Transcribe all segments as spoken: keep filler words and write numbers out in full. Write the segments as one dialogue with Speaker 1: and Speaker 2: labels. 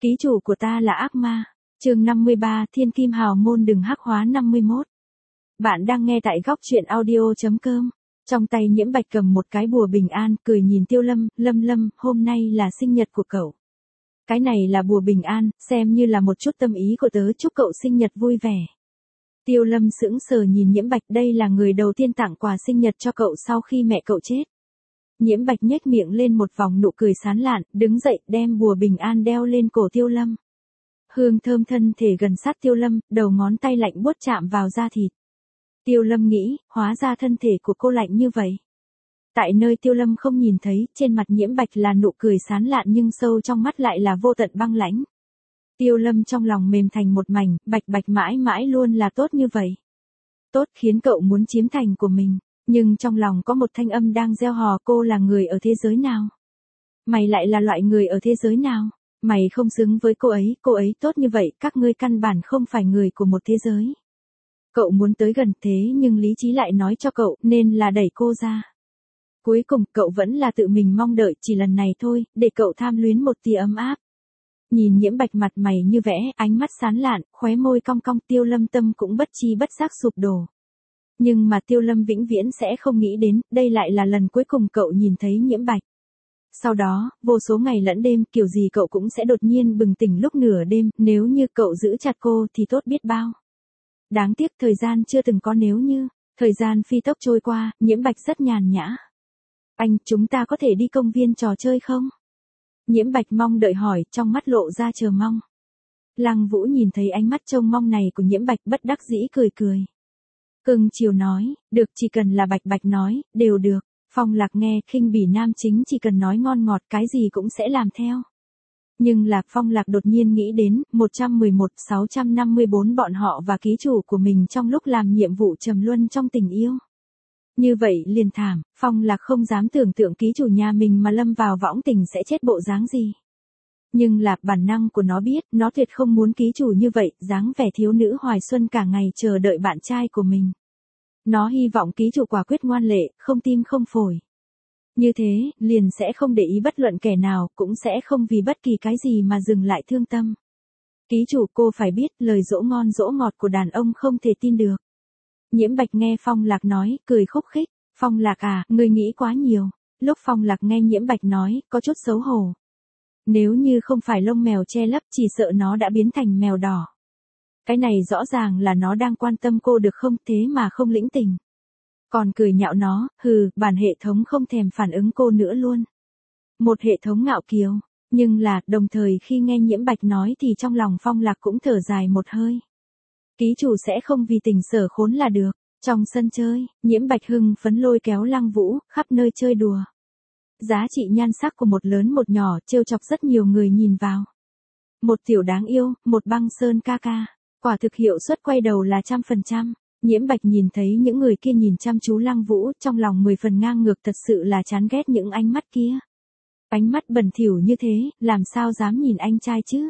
Speaker 1: Ký chủ của ta là ác ma. Chương năm mươi ba, Thiên Kim Hào Môn đừng hắc hóa năm mươi mốt. Bạn đang nghe tại góc truyện audio chấm com. Trong tay Nhiễm Bạch cầm một cái bùa bình an, cười nhìn Tiêu Lâm, Lâm Lâm, hôm nay là sinh nhật của cậu. Cái này là bùa bình an, xem như là một chút tâm ý của tớ, chúc cậu sinh nhật vui vẻ. Tiêu Lâm sững sờ nhìn Nhiễm Bạch, đây là người đầu tiên tặng quà sinh nhật cho cậu sau khi mẹ cậu chết. Nhiễm Bạch nhếch miệng lên một vòng nụ cười sán lạn, đứng dậy đem bùa bình an đeo lên cổ Tiêu Lâm. Hương thơm thân thể gần sát Tiêu Lâm, đầu ngón tay lạnh buốt chạm vào da thịt. Tiêu Lâm nghĩ, hóa ra thân thể của cô lạnh như vậy. Tại nơi Tiêu Lâm không nhìn thấy, trên mặt Nhiễm Bạch là nụ cười sán lạn nhưng sâu trong mắt lại là vô tận băng lãnh. Tiêu Lâm trong lòng mềm thành một mảnh, Bạch Bạch mãi mãi luôn là tốt như vậy. Tốt khiến cậu muốn chiếm thành của mình, nhưng trong lòng có một thanh âm đang gieo hò, cô là người ở thế giới nào? Mày lại là loại người ở thế giới nào? Mày không xứng với cô ấy, cô ấy tốt như vậy, các ngươi căn bản không phải người của một thế giới. Cậu muốn tới gần thế nhưng lý trí lại nói cho cậu nên là đẩy cô ra. Cuối cùng cậu vẫn là tự mình mong đợi, chỉ lần này thôi, để cậu tham luyến một tia ấm áp. Nhìn Nhiễm Bạch mặt mày như vẽ, ánh mắt sán lạn, khóe môi cong cong, Tiêu Lâm tâm cũng bất chi bất giác sụp đổ. Nhưng mà Tiêu Lâm vĩnh viễn sẽ không nghĩ đến, đây lại là lần cuối cùng cậu nhìn thấy Nhiễm Bạch. Sau đó, vô số ngày lẫn đêm, kiểu gì cậu cũng sẽ đột nhiên bừng tỉnh lúc nửa đêm, nếu như cậu giữ chặt cô thì tốt biết bao. Đáng tiếc thời gian chưa từng có nếu như, thời gian phi tốc trôi qua, Nhiễm Bạch rất nhàn nhã. Anh, chúng ta có thể đi công viên trò chơi không? Nhiễm Bạch mong đợi hỏi, trong mắt lộ ra chờ mong. Lăng Vũ nhìn thấy ánh mắt trông mong này của Nhiễm Bạch bất đắc dĩ cười cười. Cưng chiều nói, được, chỉ cần là Bạch Bạch nói, đều được. Phong Lạc nghe khinh bỉ nam chính chỉ cần nói ngon ngọt cái gì cũng sẽ làm theo. Nhưng Lạc Phong Lạc đột nhiên nghĩ đến, một trăm mười một sáu trăm năm mươi bốn bọn họ và ký chủ của mình trong lúc làm nhiệm vụ trầm luân trong tình yêu. Như vậy liền thảm, Phong Lạc không dám tưởng tượng ký chủ nhà mình mà lâm vào võng tình sẽ chết bộ dáng gì. Nhưng là bản năng của nó biết, nó tuyệt không muốn ký chủ như vậy, dáng vẻ thiếu nữ hoài xuân cả ngày chờ đợi bạn trai của mình. Nó hy vọng ký chủ quả quyết ngoan lệ, không tim không phổi. Như thế, liền sẽ không để ý bất luận kẻ nào, cũng sẽ không vì bất kỳ cái gì mà dừng lại thương tâm. Ký chủ, cô phải biết, lời dỗ ngon dỗ ngọt của đàn ông không thể tin được. Nhiễm Bạch nghe Phong Lạc nói, cười khúc khích. Phong Lạc à, ngươi nghĩ quá nhiều. Lúc Phong Lạc nghe Nhiễm Bạch nói, có chút xấu hổ. Nếu như không phải lông mèo che lấp, chỉ sợ nó đã biến thành mèo đỏ. Cái này rõ ràng là nó đang quan tâm cô được không, thế mà không lĩnh tình. Còn cười nhạo nó, hừ, bản hệ thống không thèm phản ứng cô nữa luôn. Một hệ thống ngạo kiều, nhưng là, đồng thời khi nghe Nhiễm Bạch nói thì trong lòng Phong Lạc cũng thở dài một hơi. Ký chủ sẽ không vì tình sở khốn là được. Trong sân chơi, Nhiễm Bạch hưng phấn lôi kéo Lăng Vũ, khắp nơi chơi đùa. Giá trị nhan sắc của một lớn một nhỏ, trêu chọc rất nhiều người nhìn vào. Một tiểu đáng yêu, một băng sơn ca ca. Quả thực hiệu suất quay đầu là trăm phần trăm. Nhiễm Bạch nhìn thấy những người kia nhìn chăm chú Lăng Vũ, trong lòng mười phần ngang ngược, thật sự là chán ghét những ánh mắt kia. Ánh mắt bẩn thỉu như thế, làm sao dám nhìn anh trai chứ?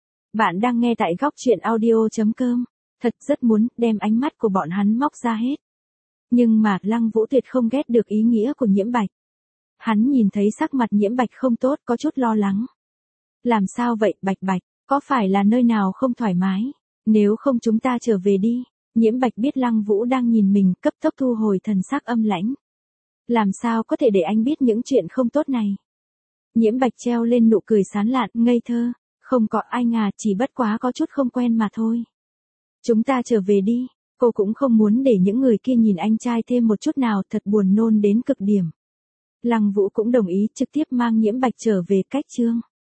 Speaker 1: Bạn đang nghe tại góc truyện audio chấm com. Thật rất muốn đem ánh mắt của bọn hắn móc ra hết. Nhưng mà Lăng Vũ tuyệt không ghét được ý nghĩa của Nhiễm Bạch. Hắn nhìn thấy sắc mặt Nhiễm Bạch không tốt, có chút lo lắng. Làm sao vậy, Bạch Bạch, có phải là nơi nào không thoải mái? Nếu không chúng ta trở về đi. Nhiễm Bạch biết Lăng Vũ đang nhìn mình, cấp tốc thu hồi thần sắc âm lãnh. Làm sao có thể để anh biết những chuyện không tốt này? Nhiễm Bạch treo lên nụ cười sán lạn, ngây thơ. Không có anh à, chỉ bất quá có chút không quen mà thôi. Chúng ta trở về đi. Cô cũng không muốn để những người kia nhìn anh trai thêm một chút nào, thật buồn nôn đến cực điểm. Lăng Vũ cũng đồng ý, trực tiếp mang Nhiễm Bạch trở về cách chương.